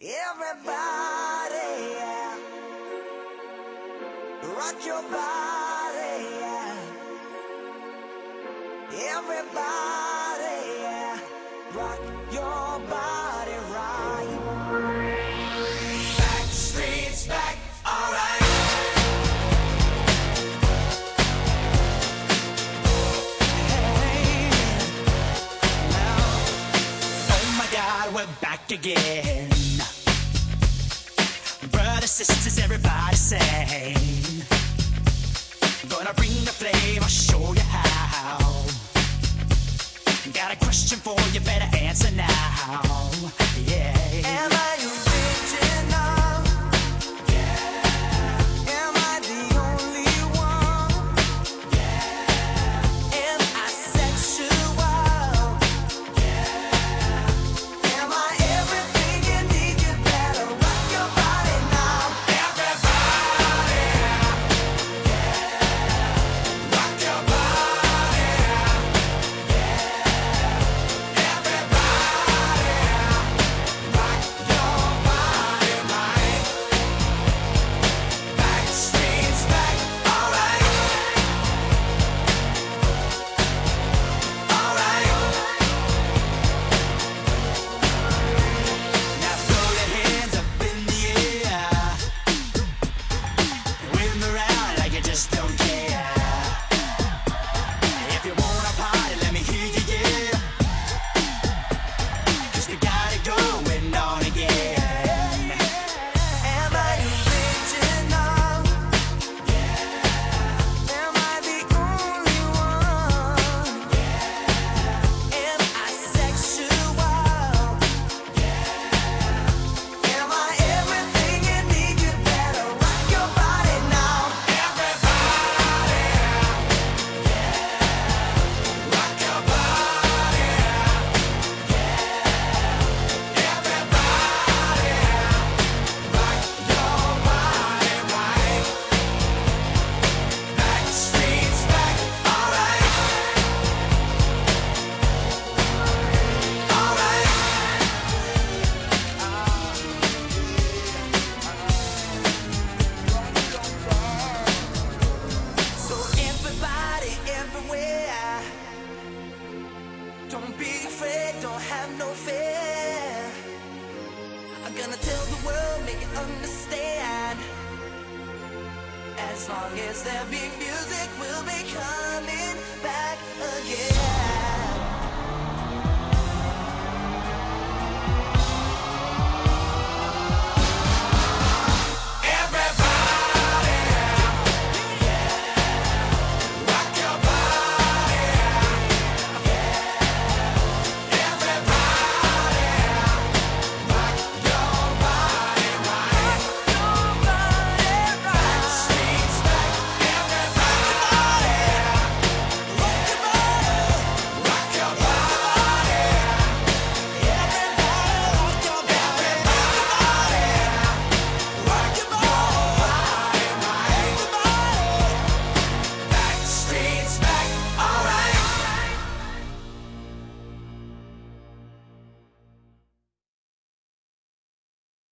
Everybody, yeah. Rock your body, yeah. Everybody, yeah. Rock your body right. Back streets back, alright. Hey, now, oh my God, we're back again. Brothers, sisters, everybody sing. Gonna bring the flame, I'll show you how. Got a question for you, better answer now. Yeah. Am I original? Yeah. Am I the only one? Yeah. Am I sexual? Yeah. Am I everything you need? You better rock your body now. Everybody, yeah. Rock your body, yeah. Everybody, rock your body right. Back streets back, alright. Alright. Now throw your hands up in the air. Wave 'em around like you just don't care. If you wanna party, let me hear you, yeah. 'Cause we got it going on again. Am I original? Yeah. Am I the only one? Yeah. Am I sexual? Yeah. Am I everything you need? You better rock your body now. Everybody, yeah. Rock your body, yeah. Everybody, rock your body right. Back streets back, alright. Alright. So everybody, everywhere, don't be afraid, don't have no fear. I'm gonna tell the world, make it understand. As long as there be music, we'll be coming back.